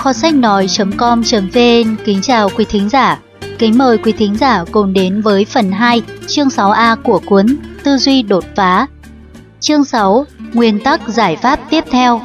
Kho sách nói.com.vn kính chào quý thính giả. Kính mời quý thính giả cùng đến với phần 2, chương 6A của cuốn Tư duy đột phá. Chương 6, nguyên tắc giải pháp tiếp theo.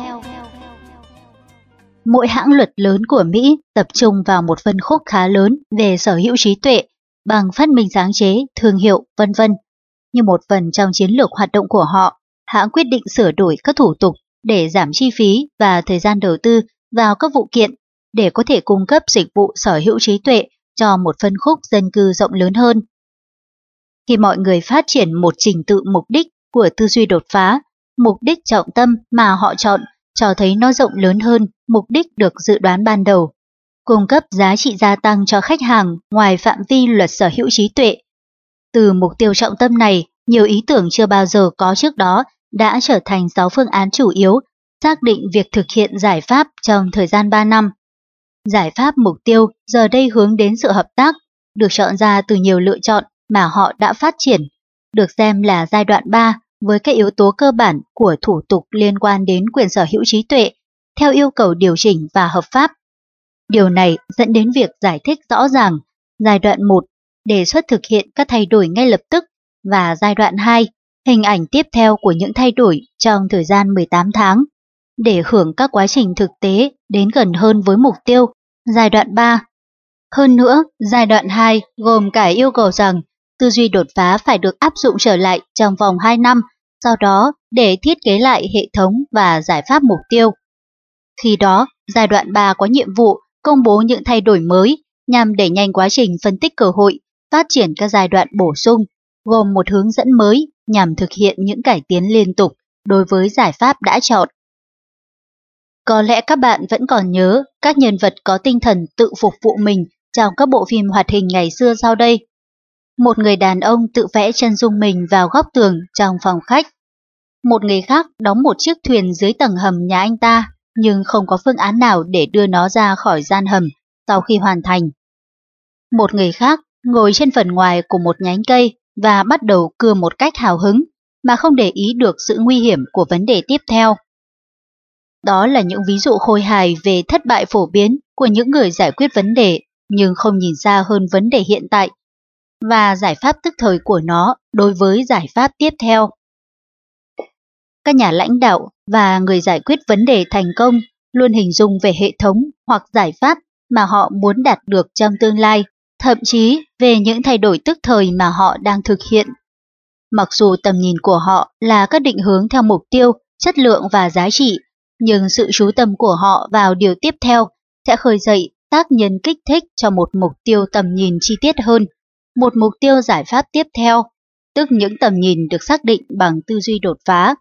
Mỗi hãng luật lớn của Mỹ tập trung vào một phân khúc khá lớn về sở hữu trí tuệ bằng phát minh sáng chế, thương hiệu, vân vân. Như một phần trong chiến lược hoạt động của họ, hãng quyết định sửa đổi các thủ tục để giảm chi phí và thời gian đầu tư vào các vụ kiện để có thể cung cấp dịch vụ sở hữu trí tuệ cho một phân khúc dân cư rộng lớn hơn. Khi mọi người phát triển một trình tự mục đích của tư duy đột phá, mục đích trọng tâm mà họ chọn cho thấy nó rộng lớn hơn mục đích được dự đoán ban đầu, cung cấp giá trị gia tăng cho khách hàng ngoài phạm vi luật sở hữu trí tuệ. Từ mục tiêu trọng tâm này, nhiều ý tưởng chưa bao giờ có trước đó đã trở thành 6 phương án chủ yếu xác định việc thực hiện giải pháp trong thời gian 3 năm. Giải pháp mục tiêu giờ đây hướng đến sự hợp tác, được chọn ra từ nhiều lựa chọn mà họ đã phát triển, được xem là giai đoạn 3 với các yếu tố cơ bản của thủ tục liên quan đến quyền sở hữu trí tuệ, theo yêu cầu điều chỉnh và hợp pháp. Điều này dẫn đến việc giải thích rõ ràng giai đoạn 1, đề xuất thực hiện các thay đổi ngay lập tức, và giai đoạn 2, hình ảnh tiếp theo của những thay đổi trong thời gian 18 tháng, để hưởng các quá trình thực tế đến gần hơn với mục tiêu, giai đoạn 3. Hơn nữa, giai đoạn 2 gồm cả yêu cầu rằng tư duy đột phá phải được áp dụng trở lại trong vòng 2 năm, sau đó để thiết kế lại hệ thống và giải pháp mục tiêu. Khi đó, giai đoạn 3 có nhiệm vụ công bố những thay đổi mới nhằm đẩy nhanh quá trình phân tích cơ hội, phát triển các giai đoạn bổ sung, gồm một hướng dẫn mới nhằm thực hiện những cải tiến liên tục đối với giải pháp đã chọn. Có lẽ các bạn vẫn còn nhớ các nhân vật có tinh thần tự phục vụ mình trong các bộ phim hoạt hình ngày xưa sau đây. Một người đàn ông tự vẽ chân dung mình vào góc tường trong phòng khách. Một người khác đóng một chiếc thuyền dưới tầng hầm nhà anh ta, nhưng không có phương án nào để đưa nó ra khỏi gian hầm sau khi hoàn thành. Một người khác ngồi trên phần ngoài của một nhánh cây và bắt đầu cưa một cách hào hứng, mà không để ý được sự nguy hiểm của vấn đề tiếp theo. Đó là những ví dụ khôi hài về thất bại phổ biến của những người giải quyết vấn đề nhưng không nhìn xa hơn vấn đề hiện tại và giải pháp tức thời của nó đối với giải pháp tiếp theo. Các nhà lãnh đạo và người giải quyết vấn đề thành công luôn hình dung về hệ thống hoặc giải pháp mà họ muốn đạt được trong tương lai, thậm chí về những thay đổi tức thời mà họ đang thực hiện. Mặc dù tầm nhìn của họ là các định hướng theo mục tiêu, chất lượng và giá trị, nhưng sự chú tâm của họ vào điều tiếp theo sẽ khơi dậy tác nhân kích thích cho một mục tiêu tầm nhìn chi tiết hơn, một mục tiêu giải pháp tiếp theo, tức những tầm nhìn được xác định bằng tư duy đột phá.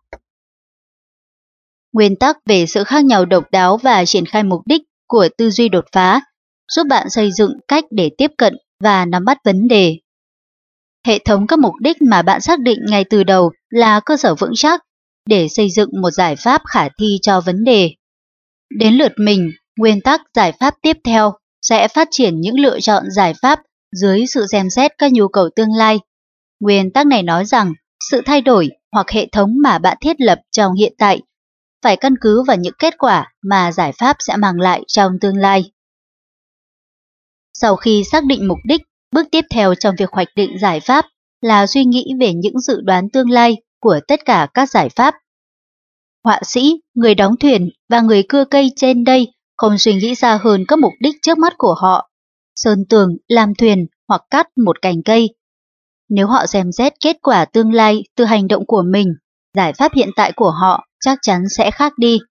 Nguyên tắc về sự khác nhau độc đáo và triển khai mục đích của tư duy đột phá giúp bạn xây dựng cách để tiếp cận và nắm bắt vấn đề. Hệ thống các mục đích mà bạn xác định ngay từ đầu là cơ sở vững chắc để xây dựng một giải pháp khả thi cho vấn đề. Đến lượt mình, nguyên tắc giải pháp tiếp theo sẽ phát triển những lựa chọn giải pháp dưới sự xem xét các nhu cầu tương lai. Nguyên tắc này nói rằng sự thay đổi hoặc hệ thống mà bạn thiết lập trong hiện tại phải căn cứ vào những kết quả mà giải pháp sẽ mang lại trong tương lai. Sau khi xác định mục đích, bước tiếp theo trong việc hoạch định giải pháp là suy nghĩ về những dự đoán tương lai của tất cả các giải pháp. Họa sĩ, người đóng thuyền và người cưa cây trên đây không suy nghĩ xa hơn các mục đích trước mắt của họ, sơn tường, làm thuyền hoặc cắt một cành cây. Nếu họ xem xét kết quả tương lai từ hành động của mình, giải pháp hiện tại của họ chắc chắn sẽ khác đi.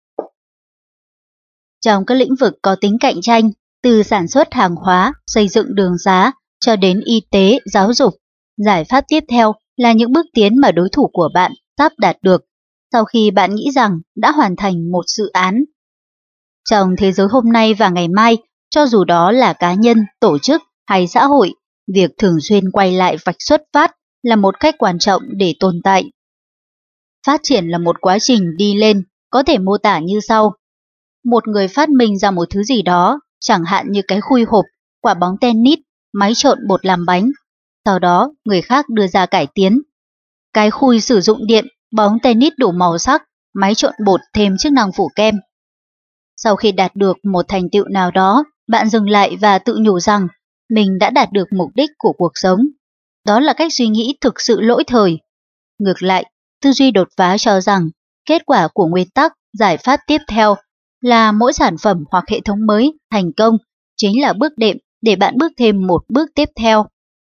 Trong các lĩnh vực có tính cạnh tranh, từ sản xuất hàng hóa, xây dựng đường xá cho đến y tế, giáo dục, giải pháp tiếp theo là những bước tiến mà đối thủ của bạn sắp đạt được sau khi bạn nghĩ rằng đã hoàn thành một dự án. Trong thế giới hôm nay và ngày mai, cho dù đó là cá nhân, tổ chức hay xã hội, việc thường xuyên quay lại vạch xuất phát là một cách quan trọng để tồn tại. Phát triển là một quá trình đi lên, có thể mô tả như sau. Một người phát minh ra một thứ gì đó, chẳng hạn như cái khui hộp, quả bóng tennis, máy trộn bột làm bánh. Sau đó, người khác đưa ra cải tiến. Cái khui sử dụng điện, bóng tennis đủ màu sắc, máy trộn bột thêm chức năng phủ kem. Sau khi đạt được một thành tựu nào đó, bạn dừng lại và tự nhủ rằng mình đã đạt được mục đích của cuộc sống. Đó là cách suy nghĩ thực sự lỗi thời. Ngược lại, tư duy đột phá cho rằng kết quả của nguyên tắc giải pháp tiếp theo là mỗi sản phẩm hoặc hệ thống mới thành công chính là bước đệm để bạn bước thêm một bước tiếp theo.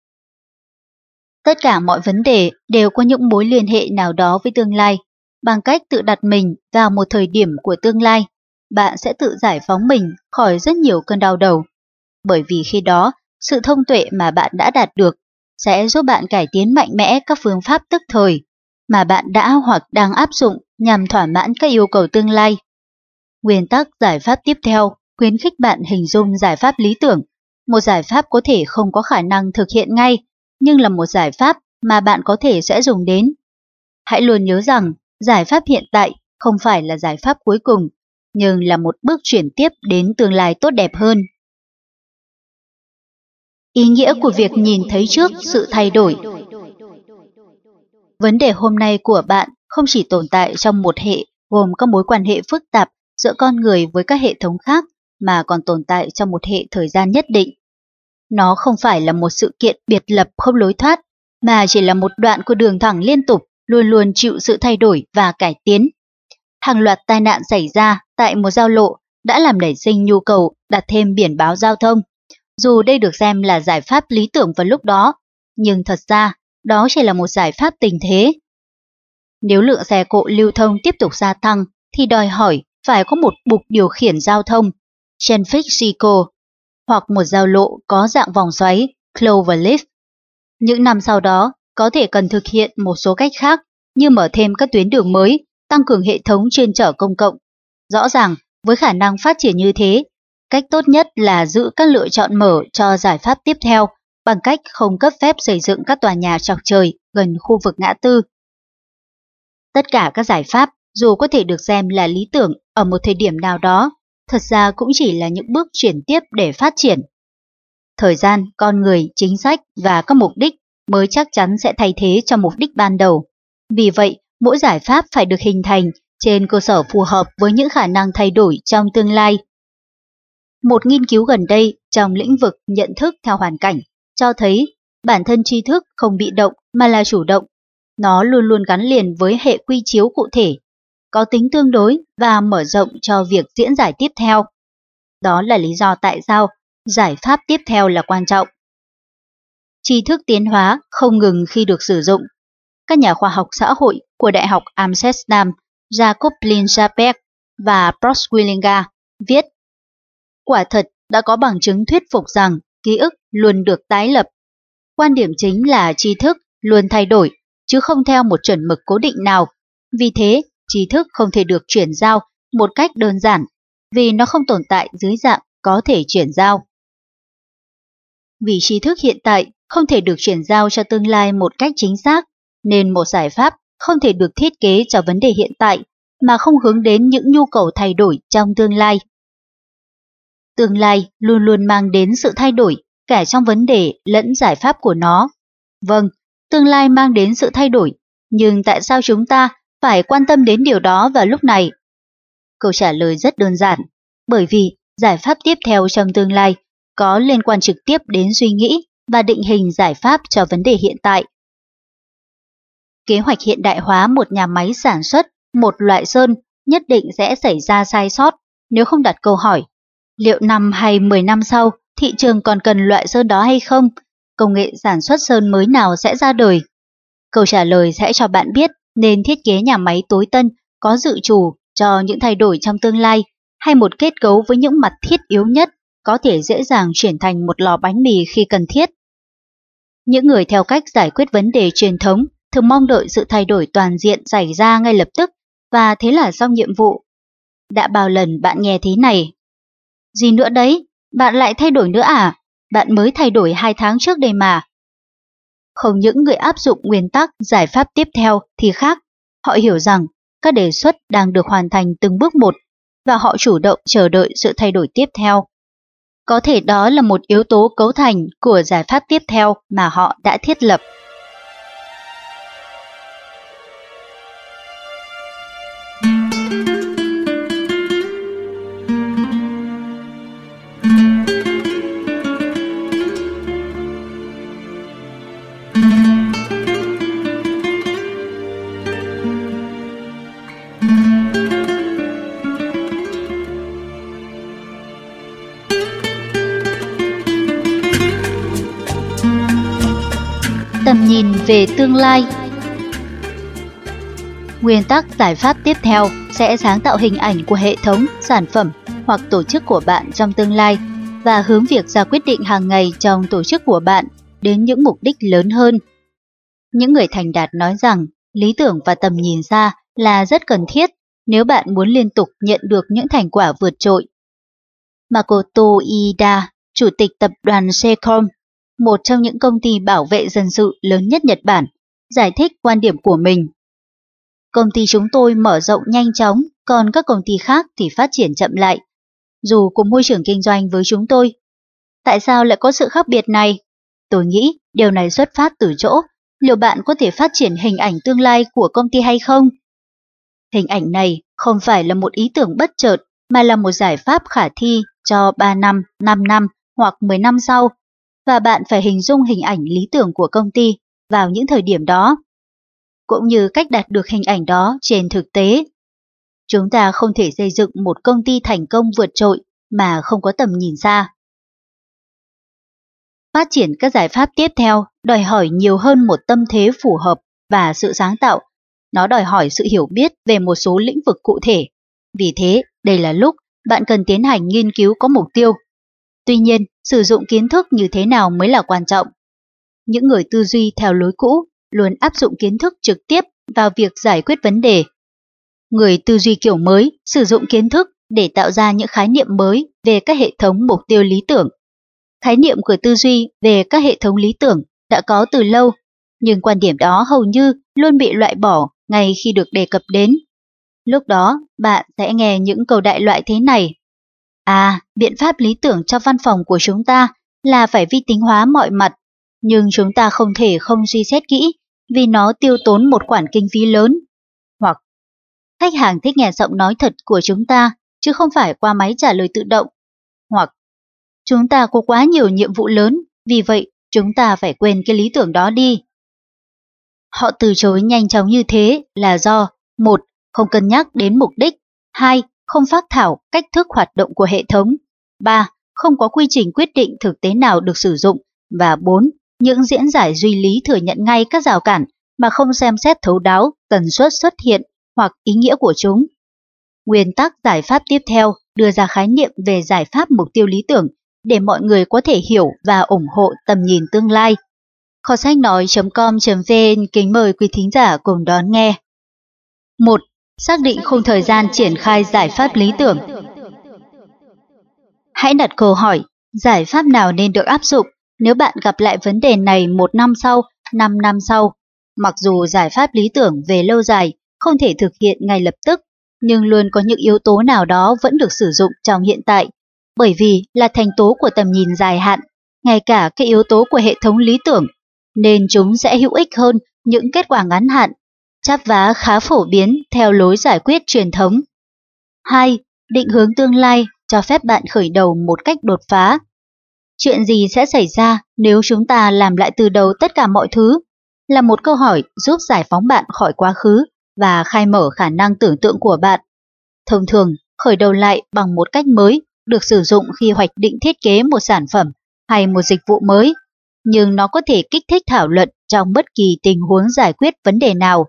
Tất cả mọi vấn đề đều có những mối liên hệ nào đó với tương lai. Bằng cách tự đặt mình vào một thời điểm của tương lai, bạn sẽ tự giải phóng mình khỏi rất nhiều cơn đau đầu. Bởi vì khi đó, sự thông tuệ mà bạn đã đạt được sẽ giúp bạn cải tiến mạnh mẽ các phương pháp tức thời mà bạn đã hoặc đang áp dụng nhằm thỏa mãn các yêu cầu tương lai. Nguyên tắc giải pháp tiếp theo khuyến khích bạn hình dung giải pháp lý tưởng, một giải pháp có thể không có khả năng thực hiện ngay, nhưng là một giải pháp mà bạn có thể sẽ dùng đến. Hãy luôn nhớ rằng giải pháp hiện tại không phải là giải pháp cuối cùng, nhưng là một bước chuyển tiếp đến tương lai tốt đẹp hơn. Ý nghĩa của việc nhìn thấy trước sự thay đổi. Vấn đề hôm nay của bạn không chỉ tồn tại trong một hệ gồm các mối quan hệ phức tạp giữa con người với các hệ thống khác, mà còn tồn tại trong một hệ thời gian nhất định. Nó không phải là một sự kiện biệt lập không lối thoát, mà chỉ là một đoạn của đường thẳng liên tục, luôn luôn chịu sự thay đổi và cải tiến. Hàng loạt tai nạn xảy ra tại một giao lộ đã làm nảy sinh nhu cầu đặt thêm biển báo giao thông. Dù đây được xem là giải pháp lý tưởng vào lúc đó, nhưng thật ra đó chỉ là một giải pháp tình thế. Nếu lượng xe cộ lưu thông tiếp tục gia tăng, thì đòi hỏi phải có một bục điều khiển giao thông, traffic signal, hoặc một giao lộ có dạng vòng xoáy, cloverleaf. Những năm sau đó, có thể cần thực hiện một số cách khác, như mở thêm các tuyến đường mới, tăng cường hệ thống chuyên chở công cộng. Rõ ràng, với khả năng phát triển như thế, cách tốt nhất là giữ các lựa chọn mở cho giải pháp tiếp theo bằng cách không cấp phép xây dựng các tòa nhà chọc trời gần khu vực ngã tư. Tất cả các giải pháp, dù có thể được xem là lý tưởng ở một thời điểm nào đó, thật ra cũng chỉ là những bước chuyển tiếp để phát triển. Thời gian, con người, chính sách và các mục đích mới chắc chắn sẽ thay thế cho mục đích ban đầu. Vì vậy, mỗi giải pháp phải được hình thành trên cơ sở phù hợp với những khả năng thay đổi trong tương lai. Một nghiên cứu gần đây trong lĩnh vực nhận thức theo hoàn cảnh cho thấy bản thân tri thức không bị động mà là chủ động. Nó luôn luôn gắn liền với hệ quy chiếu cụ thể, có tính tương đối và mở rộng cho việc diễn giải tiếp theo. Đó là lý do tại sao giải pháp tiếp theo là quan trọng. Tri thức tiến hóa không ngừng khi được sử dụng. Các nhà khoa học xã hội của Đại học Amsterdam, Jacob Linsapek và Proswillinga viết: quả thật đã có bằng chứng thuyết phục rằng ký ức luôn được tái lập. Quan điểm chính là tri thức luôn thay đổi, chứ không theo một chuẩn mực cố định nào. Vì thế, tri thức không thể được chuyển giao một cách đơn giản, vì nó không tồn tại dưới dạng có thể chuyển giao. Vì tri thức hiện tại không thể được chuyển giao cho tương lai một cách chính xác, nên một giải pháp không thể được thiết kế cho vấn đề hiện tại mà không hướng đến những nhu cầu thay đổi trong tương lai. Tương lai luôn luôn mang đến sự thay đổi, cả trong vấn đề lẫn giải pháp của nó. Vâng, tương lai mang đến sự thay đổi, nhưng tại sao chúng ta phải quan tâm đến điều đó vào lúc này? Câu trả lời rất đơn giản, bởi vì giải pháp tiếp theo trong tương lai có liên quan trực tiếp đến suy nghĩ và định hình giải pháp cho vấn đề hiện tại. Kế hoạch hiện đại hóa một nhà máy sản xuất một loại sơn nhất định sẽ xảy ra sai sót nếu không đặt câu hỏi: liệu 5 hay 10 năm sau thị trường còn cần loại sơn đó hay không? Công nghệ sản xuất sơn mới nào sẽ ra đời? Câu trả lời sẽ cho bạn biết nên thiết kế nhà máy tối tân có dự trù cho những thay đổi trong tương lai, hay một kết cấu với những mặt thiết yếu nhất có thể dễ dàng chuyển thành một lò bánh mì khi cần thiết. Những người theo cách giải quyết vấn đề truyền thống thường mong đợi sự thay đổi toàn diện xảy ra ngay lập tức và thế là xong nhiệm vụ. Đã bao lần bạn nghe thế này: gì nữa đấy, bạn lại thay đổi nữa à? Bạn mới thay đổi 2 tháng trước đây mà. Không những người áp dụng nguyên tắc giải pháp tiếp theo thì khác, họ hiểu rằng các đề xuất đang được hoàn thành từng bước một và họ chủ động chờ đợi sự thay đổi tiếp theo. Có thể đó là một yếu tố cấu thành của giải pháp tiếp theo mà họ đã thiết lập. Tầm nhìn về tương lai. Nguyên tắc giải pháp tiếp theo sẽ sáng tạo hình ảnh của hệ thống, sản phẩm hoặc tổ chức của bạn trong tương lai và hướng việc ra quyết định hàng ngày trong tổ chức của bạn đến những mục đích lớn hơn. Những người thành đạt nói rằng lý tưởng và tầm nhìn xa là rất cần thiết nếu bạn muốn liên tục nhận được những thành quả vượt trội. Makoto Iida, chủ tịch tập đoàn Seicom, một trong những công ty bảo vệ dân sự lớn nhất Nhật Bản, giải thích quan điểm của mình. Công ty chúng tôi mở rộng nhanh chóng, còn các công ty khác thì phát triển chậm lại, dù cùng môi trường kinh doanh với chúng tôi. Tại sao lại có sự khác biệt này? Tôi nghĩ điều này xuất phát từ chỗ liệu bạn có thể phát triển hình ảnh tương lai của công ty hay không? Hình ảnh này không phải là một ý tưởng bất chợt mà là một giải pháp khả thi cho 3 năm, 5 năm hoặc 10 năm sau, và bạn phải hình dung hình ảnh lý tưởng của công ty vào những thời điểm đó, cũng như cách đạt được hình ảnh đó trên thực tế. Chúng ta không thể xây dựng một công ty thành công vượt trội mà không có tầm nhìn xa. Phát triển các giải pháp tiếp theo đòi hỏi nhiều hơn một tâm thế phù hợp và sự sáng tạo. Nó đòi hỏi sự hiểu biết về một số lĩnh vực cụ thể. Vì thế, đây là lúc bạn cần tiến hành nghiên cứu có mục tiêu. Tuy nhiên, sử dụng kiến thức như thế nào mới là quan trọng. Những người tư duy theo lối cũ luôn áp dụng kiến thức trực tiếp vào việc giải quyết vấn đề. Người tư duy kiểu mới sử dụng kiến thức để tạo ra những khái niệm mới về các hệ thống mục tiêu lý tưởng. Khái niệm của tư duy về các hệ thống lý tưởng đã có từ lâu, nhưng quan điểm đó hầu như luôn bị loại bỏ ngay khi được đề cập đến. Lúc đó, bạn sẽ nghe những câu đại loại thế này. Biện pháp lý tưởng cho văn phòng của chúng ta là phải vi tính hóa mọi mặt, nhưng chúng ta không thể không suy xét kỹ vì nó tiêu tốn một khoản kinh phí lớn. Hoặc, khách hàng thích nghe giọng nói thật của chúng ta, chứ không phải qua máy trả lời tự động. Hoặc, chúng ta có quá nhiều nhiệm vụ lớn, vì vậy chúng ta phải quên cái lý tưởng đó đi. Họ từ chối nhanh chóng như thế là do 1. Không cân nhắc đến mục đích, 2. Không phác thảo cách thức hoạt động của hệ thống, 3. Không có quy trình quyết định thực tế nào được sử dụng, và 4. Những diễn giải duy lý thừa nhận ngay các rào cản mà không xem xét thấu đáo tần suất xuất hiện hoặc ý nghĩa của chúng. Nguyên tắc giải pháp tiếp theo đưa ra khái niệm về giải pháp mục tiêu lý tưởng để mọi người có thể hiểu và ủng hộ tầm nhìn tương lai. Kho sách nói.com.vn kính mời quý thính giả cùng đón nghe. 1. Xác định khung thời gian triển khai giải pháp lý tưởng. Hãy đặt câu hỏi, giải pháp nào nên được áp dụng nếu bạn gặp lại vấn đề này 1 năm sau, 5 năm sau. Mặc dù giải pháp lý tưởng về lâu dài không thể thực hiện ngay lập tức, nhưng luôn có những yếu tố nào đó vẫn được sử dụng trong hiện tại, bởi vì là thành tố của tầm nhìn dài hạn, ngay cả các yếu tố của hệ thống lý tưởng, nên chúng sẽ hữu ích hơn những kết quả ngắn hạn, chắp vá khá phổ biến theo lối giải quyết truyền thống. 2. Định hướng tương lai cho phép bạn khởi đầu một cách đột phá. Chuyện gì sẽ xảy ra nếu chúng ta làm lại từ đầu tất cả mọi thứ? Là một câu hỏi giúp giải phóng bạn khỏi quá khứ và khai mở khả năng tưởng tượng của bạn. Thông thường, khởi đầu lại bằng một cách mới được sử dụng khi hoạch định thiết kế một sản phẩm hay một dịch vụ mới, nhưng nó có thể kích thích thảo luận trong bất kỳ tình huống giải quyết vấn đề nào.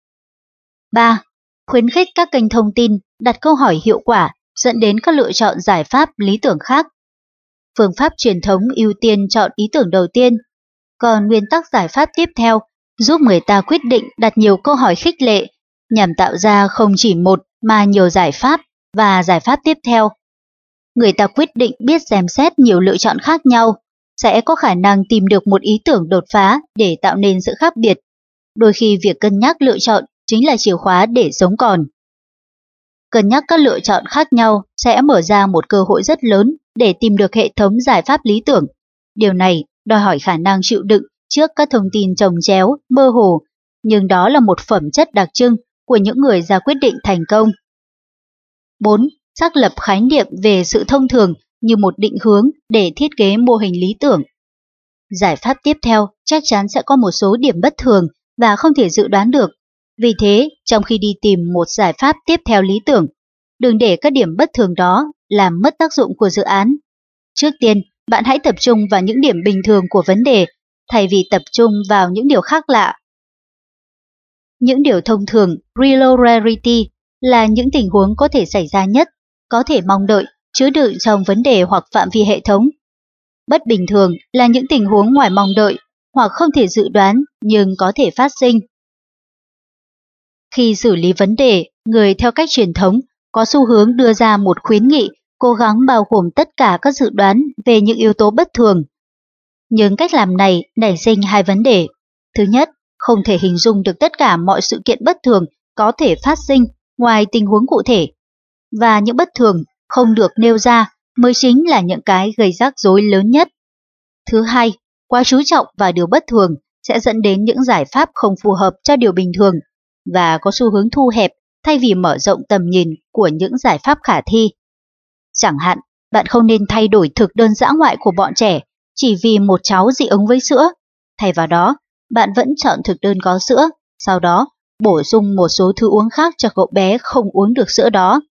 3. Khuyến khích các kênh thông tin đặt câu hỏi hiệu quả dẫn đến các lựa chọn giải pháp lý tưởng khác. Phương pháp truyền thống ưu tiên chọn ý tưởng đầu tiên, còn nguyên tắc giải pháp tiếp theo giúp người ta quyết định đặt nhiều câu hỏi khích lệ nhằm tạo ra không chỉ một mà nhiều giải pháp và giải pháp tiếp theo. Người ta quyết định biết xem xét nhiều lựa chọn khác nhau, sẽ có khả năng tìm được một ý tưởng đột phá để tạo nên sự khác biệt. Đôi khi việc cân nhắc lựa chọn chính là chìa khóa để sống còn. Cân nhắc các lựa chọn khác nhau sẽ mở ra một cơ hội rất lớn để tìm được hệ thống giải pháp lý tưởng. Điều này đòi hỏi khả năng chịu đựng trước các thông tin chồng chéo, mơ hồ, nhưng đó là một phẩm chất đặc trưng của những người ra quyết định thành công. 4. Xác lập khái niệm về sự thông thường như một định hướng để thiết kế mô hình lý tưởng. Giải pháp tiếp theo chắc chắn sẽ có một số điểm bất thường và không thể dự đoán được. Vì thế, trong khi đi tìm một giải pháp tiếp theo lý tưởng, đừng để các điểm bất thường đó làm mất tác dụng của dự án. Trước tiên, bạn hãy tập trung vào những điểm bình thường của vấn đề, thay vì tập trung vào những điều khác lạ. Những điều thông thường, real rarity, là những tình huống có thể xảy ra nhất, có thể mong đợi, chứa đựng trong vấn đề hoặc phạm vi hệ thống. Bất bình thường là những tình huống ngoài mong đợi hoặc không thể dự đoán nhưng có thể phát sinh. Khi xử lý vấn đề, người theo cách truyền thống có xu hướng đưa ra một khuyến nghị cố gắng bao gồm tất cả các dự đoán về những yếu tố bất thường. Nhưng cách làm này nảy sinh hai vấn đề. Thứ nhất, không thể hình dung được tất cả mọi sự kiện bất thường có thể phát sinh ngoài tình huống cụ thể. Và những bất thường không được nêu ra mới chính là những cái gây rắc rối lớn nhất. Thứ hai, quá chú trọng vào điều bất thường sẽ dẫn đến những giải pháp không phù hợp cho điều bình thường và có xu hướng thu hẹp thay vì mở rộng tầm nhìn của những giải pháp khả thi. Chẳng hạn, bạn không nên thay đổi thực đơn dã ngoại của bọn trẻ chỉ vì một cháu dị ứng với sữa. Thay vào đó, bạn vẫn chọn thực đơn có sữa, sau đó bổ sung một số thứ uống khác cho cậu bé không uống được sữa đó.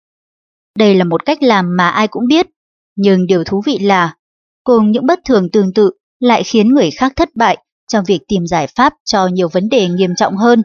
Đây là một cách làm mà ai cũng biết, nhưng điều thú vị là cùng những bất thường tương tự lại khiến người khác thất bại trong việc tìm giải pháp cho nhiều vấn đề nghiêm trọng hơn.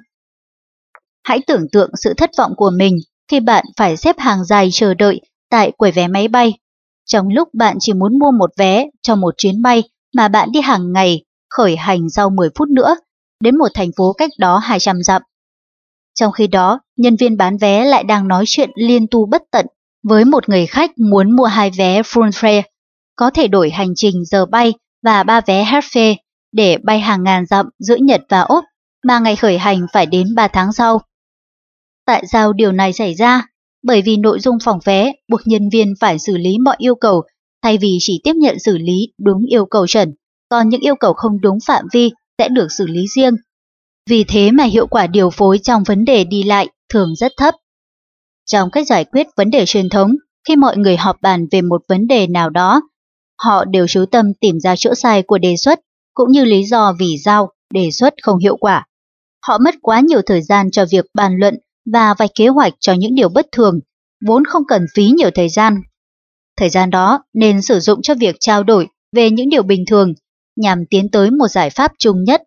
Hãy tưởng tượng sự thất vọng của mình khi bạn phải xếp hàng dài chờ đợi tại quầy vé máy bay, trong lúc bạn chỉ muốn mua một vé cho một chuyến bay mà bạn đi hàng ngày khởi hành sau 10 phút nữa đến một thành phố cách đó 200 dặm. Trong khi đó, nhân viên bán vé lại đang nói chuyện liên tu bất tận với một người khách muốn mua 2 vé full fare, có thể đổi hành trình giờ bay và 3 vé half fare để bay hàng ngàn dặm giữa Nhật và Úc mà ngày khởi hành phải đến 3 tháng sau. Tại sao điều này xảy ra? Bởi vì nội dung phòng vé buộc nhân viên phải xử lý mọi yêu cầu thay vì chỉ tiếp nhận xử lý đúng yêu cầu chuẩn, còn những yêu cầu không đúng phạm vi sẽ được xử lý riêng. Vì thế mà hiệu quả điều phối trong vấn đề đi lại thường rất thấp. Trong cách giải quyết vấn đề truyền thống, khi mọi người họp bàn về một vấn đề nào đó, họ đều chú tâm tìm ra chỗ sai của đề xuất, cũng như lý do vì sao đề xuất không hiệu quả. Họ mất quá nhiều thời gian cho việc bàn luận và vạch kế hoạch cho những điều bất thường, vốn không cần phí nhiều thời gian. Thời gian đó nên sử dụng cho việc trao đổi về những điều bình thường, nhằm tiến tới một giải pháp chung nhất.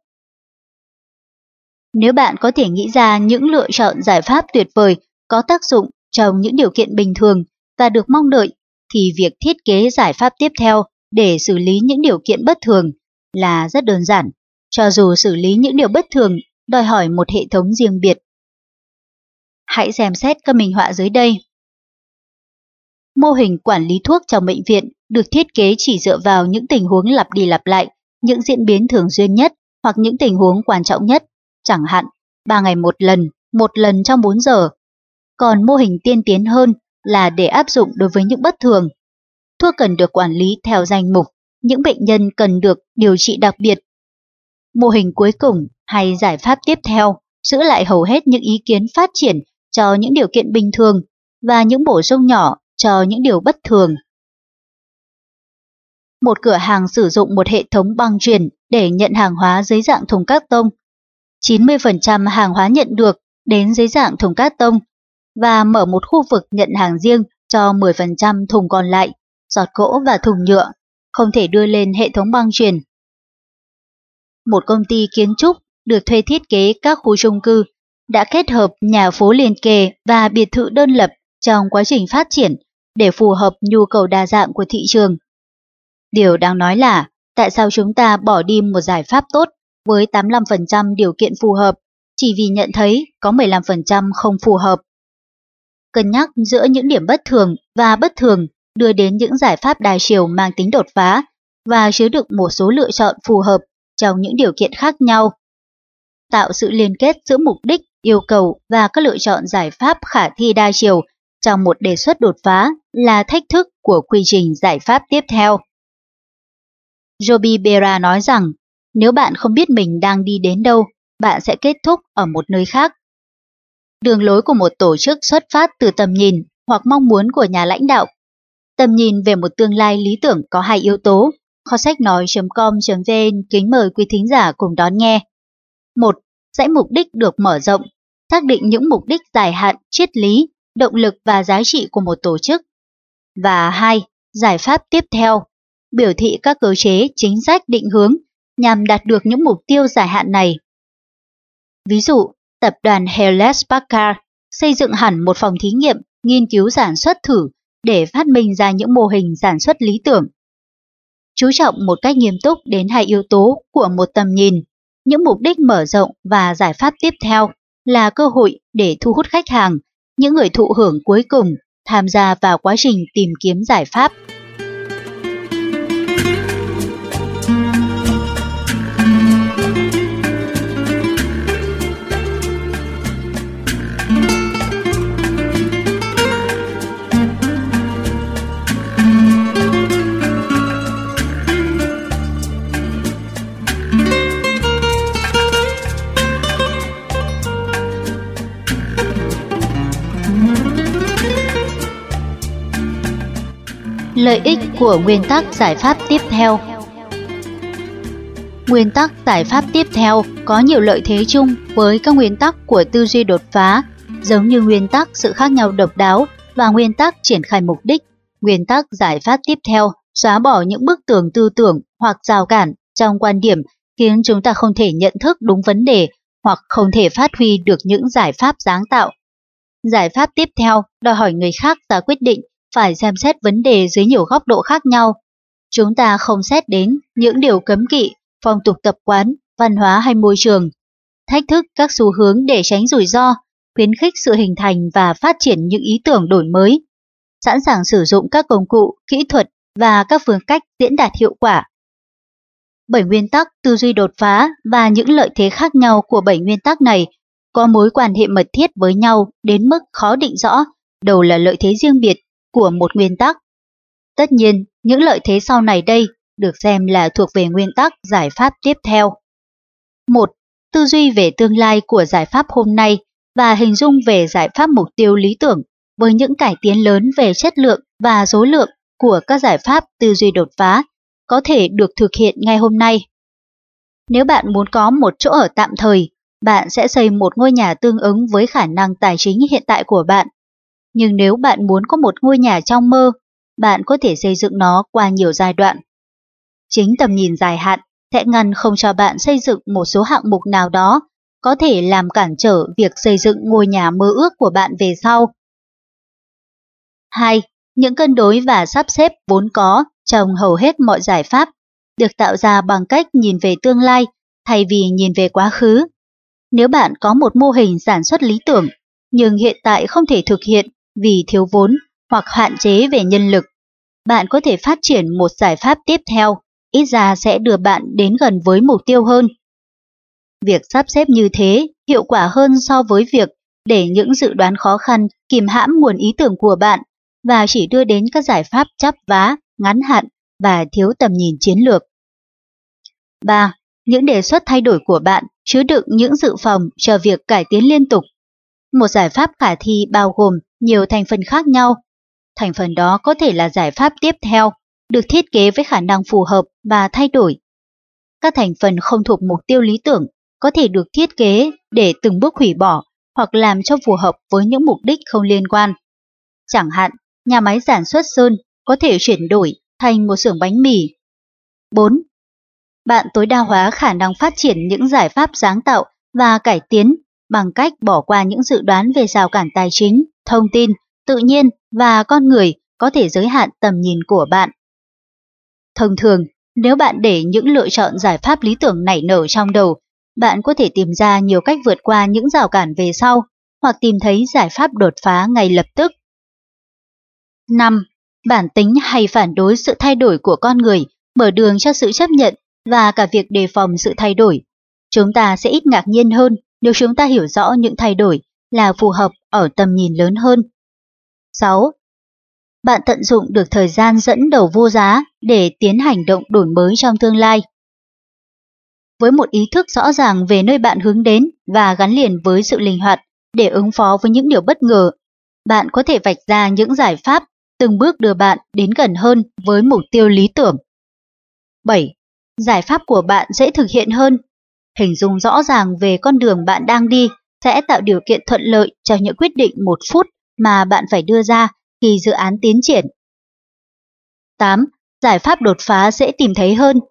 Nếu bạn có thể nghĩ ra những lựa chọn giải pháp tuyệt vời có tác dụng trong những điều kiện bình thường và được mong đợi, thì việc thiết kế giải pháp tiếp theo để xử lý những điều kiện bất thường là rất đơn giản, cho dù xử lý những điều bất thường đòi hỏi một hệ thống riêng biệt. Hãy xem xét các minh họa dưới đây. Mô hình quản lý thuốc trong bệnh viện được thiết kế chỉ dựa vào những tình huống lặp đi lặp lại, những diễn biến thường xuyên nhất hoặc những tình huống quan trọng nhất, chẳng hạn 3 ngày một lần trong 4 giờ. Còn mô hình tiên tiến hơn là để áp dụng đối với những bất thường. Thuốc cần được quản lý theo danh mục, những bệnh nhân cần được điều trị đặc biệt. Mô hình cuối cùng hay giải pháp tiếp theo giữ lại hầu hết những ý kiến phát triển cho những điều kiện bình thường và những bổ sung nhỏ cho những điều bất thường. Một cửa hàng sử dụng một hệ thống băng chuyền để nhận hàng hóa dưới dạng thùng cát tông. 90% hàng hóa nhận được đến dưới dạng thùng cát tông và mở một khu vực nhận hàng riêng cho 10% thùng còn lại, giọt gỗ và thùng nhựa, không thể đưa lên hệ thống băng chuyền. Một công ty kiến trúc được thuê thiết kế các khu chung cư đã kết hợp nhà phố liền kề và biệt thự đơn lập trong quá trình phát triển để phù hợp nhu cầu đa dạng của thị trường. Điều đáng nói là tại sao chúng ta bỏ đi một giải pháp tốt với 85% điều kiện phù hợp chỉ vì nhận thấy có 15% không phù hợp. Cân nhắc giữa những điểm bất thường và bất thường đưa đến những giải pháp đa chiều mang tính đột phá và chứa đựng một số lựa chọn phù hợp trong những điều kiện khác nhau. Tạo sự liên kết giữa mục đích, yêu cầu và các lựa chọn giải pháp khả thi đa chiều trong một đề xuất đột phá là thách thức của quy trình giải pháp tiếp theo. Joby Berra nói rằng, nếu bạn không biết mình đang đi đến đâu, bạn sẽ kết thúc ở một nơi khác. Đường lối của một tổ chức xuất phát từ tầm nhìn hoặc mong muốn của nhà lãnh đạo. Tầm nhìn về một tương lai lý tưởng có 2 yếu tố. Kho sách nói.com.vn kính mời quý thính giả cùng đón nghe. 1. Dãy mục đích được mở rộng, xác định những mục đích dài hạn, triết lý, động lực và giá trị của một tổ chức. Và 2. Giải pháp tiếp theo, biểu thị các cơ chế, chính sách định hướng nhằm đạt được những mục tiêu dài hạn này. Ví dụ, tập đoàn Hewlett-Packard xây dựng hẳn một phòng thí nghiệm nghiên cứu sản xuất thử để phát minh ra những mô hình sản xuất lý tưởng. Chú trọng một cách nghiêm túc đến hai yếu tố của một tầm nhìn, những mục đích mở rộng và giải pháp tiếp theo là cơ hội để thu hút khách hàng, những người thụ hưởng cuối cùng tham gia vào quá trình tìm kiếm giải pháp. Lợi ích của nguyên tắc giải pháp tiếp theo. Nguyên tắc giải pháp tiếp theo có nhiều lợi thế chung với các nguyên tắc của tư duy đột phá, giống như nguyên tắc sự khác nhau độc đáo và nguyên tắc triển khai mục đích. Nguyên tắc giải pháp tiếp theo xóa bỏ những bức tường tư tưởng hoặc rào cản trong quan điểm khiến chúng ta không thể nhận thức đúng vấn đề hoặc không thể phát huy được những giải pháp sáng tạo. Giải pháp tiếp theo đòi hỏi người khác ra quyết định phải xem xét vấn đề dưới nhiều góc độ khác nhau. Chúng ta không xét đến những điều cấm kỵ, phong tục tập quán, văn hóa hay môi trường, thách thức các xu hướng để tránh rủi ro, khuyến khích sự hình thành và phát triển những ý tưởng đổi mới, sẵn sàng sử dụng các công cụ, kỹ thuật và các phương cách diễn đạt hiệu quả. 7 nguyên tắc tư duy đột phá và những lợi thế khác nhau của 7 nguyên tắc này có mối quan hệ mật thiết với nhau đến mức khó định rõ đâu là lợi thế riêng biệt của một nguyên tắc. Tất nhiên, những lợi thế sau này đây được xem là thuộc về nguyên tắc giải pháp tiếp theo. 1. Tư duy về tương lai của giải pháp hôm nay và hình dung về giải pháp mục tiêu lý tưởng với những cải tiến lớn về chất lượng và số lượng của các giải pháp tư duy đột phá có thể được thực hiện ngay hôm nay. Nếu bạn muốn có một chỗ ở tạm thời, bạn sẽ xây một ngôi nhà tương ứng với khả năng tài chính hiện tại của bạn. Nhưng nếu bạn muốn có một ngôi nhà trong mơ, bạn có thể xây dựng nó qua nhiều giai đoạn. Chính tầm nhìn dài hạn sẽ ngăn không cho bạn xây dựng một số hạng mục nào đó có thể làm cản trở việc xây dựng ngôi nhà mơ ước của bạn về sau. 2. Những cân đối và sắp xếp vốn có trong hầu hết mọi giải pháp được tạo ra bằng cách nhìn về tương lai thay vì nhìn về quá khứ. Nếu bạn có một mô hình sản xuất lý tưởng, nhưng hiện tại không thể thực hiện vì thiếu vốn hoặc hạn chế về nhân lực, bạn có thể phát triển một giải pháp tiếp theo, ít ra sẽ đưa bạn đến gần với mục tiêu hơn. Việc sắp xếp như thế hiệu quả hơn so với việc để những dự đoán khó khăn kìm hãm nguồn ý tưởng của bạn và chỉ đưa đến các giải pháp chắp vá, ngắn hạn và thiếu tầm nhìn chiến lược. 3. Những đề xuất thay đổi của bạn chứa đựng những dự phòng cho việc cải tiến liên tục. Một giải pháp khả thi bao gồm nhiều thành phần khác nhau. Thành phần đó có thể là giải pháp tiếp theo, được thiết kế với khả năng phù hợp và thay đổi. Các thành phần không thuộc mục tiêu lý tưởng có thể được thiết kế để từng bước hủy bỏ hoặc làm cho phù hợp với những mục đích không liên quan. Chẳng hạn, nhà máy sản xuất sơn có thể chuyển đổi thành một xưởng bánh mì. 4. Bạn tối đa hóa khả năng phát triển những giải pháp sáng tạo và cải tiến bằng cách bỏ qua những dự đoán về rào cản tài chính, thông tin, tự nhiên và con người có thể giới hạn tầm nhìn của bạn. Thông thường, nếu bạn để những lựa chọn giải pháp lý tưởng nảy nở trong đầu, bạn có thể tìm ra nhiều cách vượt qua những rào cản về sau hoặc tìm thấy giải pháp đột phá ngay lập tức. 5. Bản tính hay phản đối sự thay đổi của con người mở đường cho sự chấp nhận và cả việc đề phòng sự thay đổi. Chúng ta sẽ ít ngạc nhiên hơn nếu chúng ta hiểu rõ những thay đổi là phù hợp ở tầm nhìn lớn hơn. 6. Bạn tận dụng được thời gian dẫn đầu vô giá để tiến hành động đổi mới trong tương lai. Với một ý thức rõ ràng về nơi bạn hướng đến và gắn liền với sự linh hoạt để ứng phó với những điều bất ngờ, bạn có thể vạch ra những giải pháp từng bước đưa bạn đến gần hơn với mục tiêu lý tưởng. 7. Giải pháp của bạn dễ thực hiện hơn. Hình dung rõ ràng về con đường bạn đang đi sẽ tạo điều kiện thuận lợi cho những quyết định 1 phút mà bạn phải đưa ra khi dự án tiến triển. 8. Giải pháp đột phá dễ tìm thấy hơn.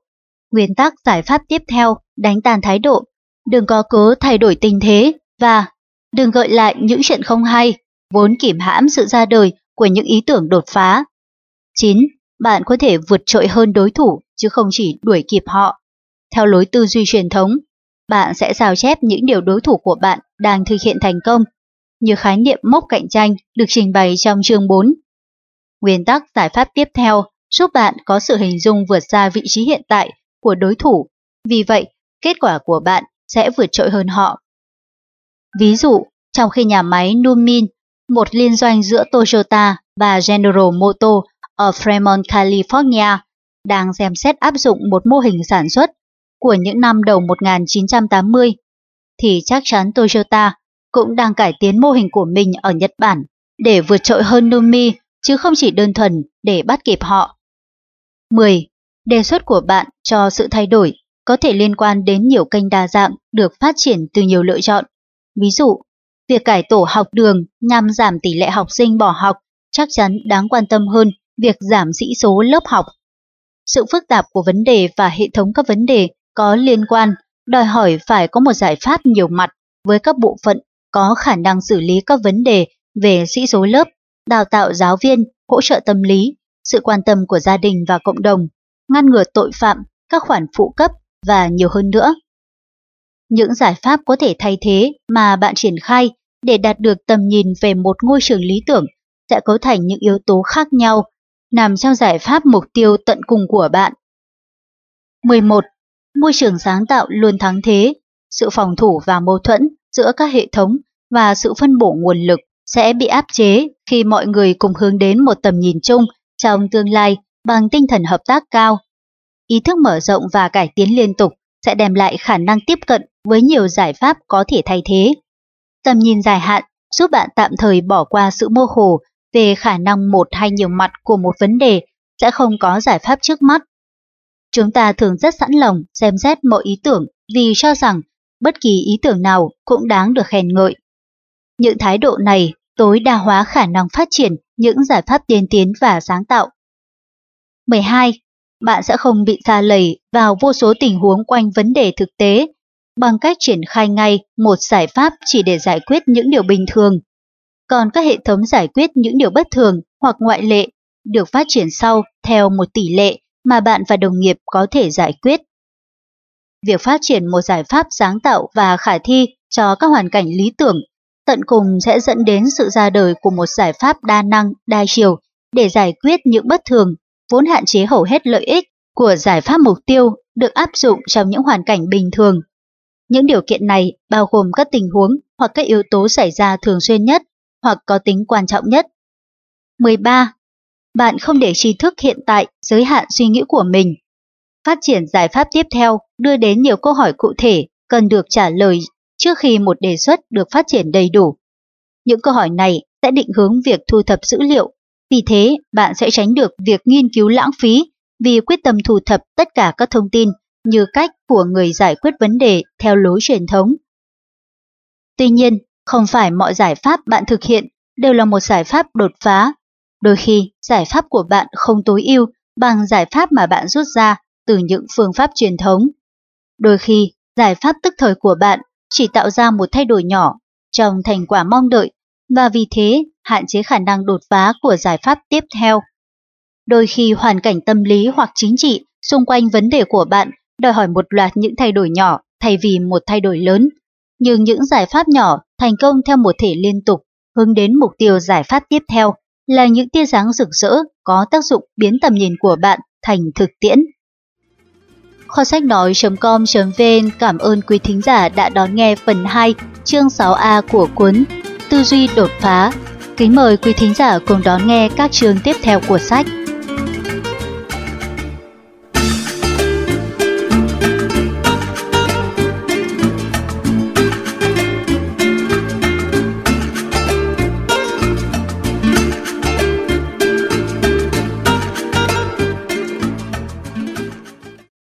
Nguyên tắc giải pháp tiếp theo, đánh tan thái độ. Đừng có cố thay đổi tình thế và đừng gợi lại những chuyện không hay, vốn kìm hãm sự ra đời của những ý tưởng đột phá. 9. Bạn có thể vượt trội hơn đối thủ chứ không chỉ đuổi kịp họ. Theo lối tư duy truyền thống, bạn sẽ sao chép những điều đối thủ của bạn đang thực hiện thành công, như khái niệm mốc cạnh tranh được trình bày trong chương 4. Nguyên tắc giải pháp tiếp theo giúp bạn có sự hình dung vượt xa vị trí hiện tại của đối thủ, vì vậy kết quả của bạn sẽ vượt trội hơn họ. Ví dụ, trong khi nhà máy Numin, một liên doanh giữa Toyota và General Motors ở Fremont, California, đang xem xét áp dụng một mô hình sản xuất của những năm đầu 1980, thì chắc chắn Toyota cũng đang cải tiến mô hình của mình ở Nhật Bản để vượt trội hơn Numi, chứ không chỉ đơn thuần để bắt kịp họ. 10. Đề xuất của bạn cho sự thay đổi có thể liên quan đến nhiều kênh đa dạng được phát triển từ nhiều lựa chọn. Ví dụ, việc cải tổ học đường nhằm giảm tỷ lệ học sinh bỏ học chắc chắn đáng quan tâm hơn việc giảm sĩ số lớp học. Sự phức tạp của vấn đề và hệ thống các vấn đề có liên quan đòi hỏi phải có một giải pháp nhiều mặt với các bộ phận có khả năng xử lý các vấn đề về sĩ số lớp, đào tạo giáo viên, hỗ trợ tâm lý, sự quan tâm của gia đình và cộng đồng, ngăn ngừa tội phạm, các khoản phụ cấp và nhiều hơn nữa. Những giải pháp có thể thay thế mà bạn triển khai để đạt được tầm nhìn về một ngôi trường lý tưởng sẽ cấu thành những yếu tố khác nhau nằm trong giải pháp mục tiêu tận cùng của bạn. 11. Môi trường sáng tạo luôn thắng thế. Sự phòng thủ và mâu thuẫn giữa các hệ thống và sự phân bổ nguồn lực sẽ bị áp chế khi mọi người cùng hướng đến một tầm nhìn chung trong tương lai bằng tinh thần hợp tác cao. Ý thức mở rộng và cải tiến liên tục sẽ đem lại khả năng tiếp cận với nhiều giải pháp có thể thay thế. Tầm nhìn dài hạn giúp bạn tạm thời bỏ qua sự mơ hồ về khả năng một hay nhiều mặt của một vấn đề sẽ không có giải pháp trước mắt. Chúng ta thường rất sẵn lòng xem xét mọi ý tưởng vì cho rằng bất kỳ ý tưởng nào cũng đáng được khen ngợi. Những thái độ này tối đa hóa khả năng phát triển những giải pháp tiên tiến và sáng tạo. 12. Bạn sẽ không bị sa lầy vào vô số tình huống quanh vấn đề thực tế bằng cách triển khai ngay một giải pháp chỉ để giải quyết những điều bình thường. Còn các hệ thống giải quyết những điều bất thường hoặc ngoại lệ được phát triển sau theo một tỷ lệ mà bạn và đồng nghiệp có thể giải quyết. Việc phát triển một giải pháp sáng tạo và khả thi cho các hoàn cảnh lý tưởng tận cùng sẽ dẫn đến sự ra đời của một giải pháp đa năng, đa chiều để giải quyết những bất thường vốn hạn chế hầu hết lợi ích của giải pháp mục tiêu được áp dụng trong những hoàn cảnh bình thường. Những điều kiện này bao gồm các tình huống hoặc các yếu tố xảy ra thường xuyên nhất hoặc có tính quan trọng nhất. 13. Bạn không để tri thức hiện tại giới hạn suy nghĩ của mình. Phát triển giải pháp tiếp theo đưa đến nhiều câu hỏi cụ thể cần được trả lời trước khi một đề xuất được phát triển đầy đủ. Những câu hỏi này sẽ định hướng việc thu thập dữ liệu, vì thế bạn sẽ tránh được việc nghiên cứu lãng phí vì quyết tâm thu thập tất cả các thông tin như cách của người giải quyết vấn đề theo lối truyền thống. Tuy nhiên, không phải mọi giải pháp bạn thực hiện đều là một giải pháp đột phá. Đôi khi, giải pháp của bạn không tối ưu bằng giải pháp mà bạn rút ra từ những phương pháp truyền thống. Đôi khi, giải pháp tức thời của bạn chỉ tạo ra một thay đổi nhỏ trong thành quả mong đợi và vì thế hạn chế khả năng đột phá của giải pháp tiếp theo. Đôi khi hoàn cảnh tâm lý hoặc chính trị xung quanh vấn đề của bạn đòi hỏi một loạt những thay đổi nhỏ thay vì một thay đổi lớn. Nhưng những giải pháp nhỏ thành công theo một thể liên tục hướng đến mục tiêu giải pháp tiếp theo là những tia sáng rực rỡ có tác dụng biến tầm nhìn của bạn thành thực tiễn. Kho sách nói.com.vn cảm ơn quý thính giả đã đón nghe phần 2 chương 6A của cuốn Tư duy đột phá. Kính mời quý thính giả cùng đón nghe các chương tiếp theo của sách.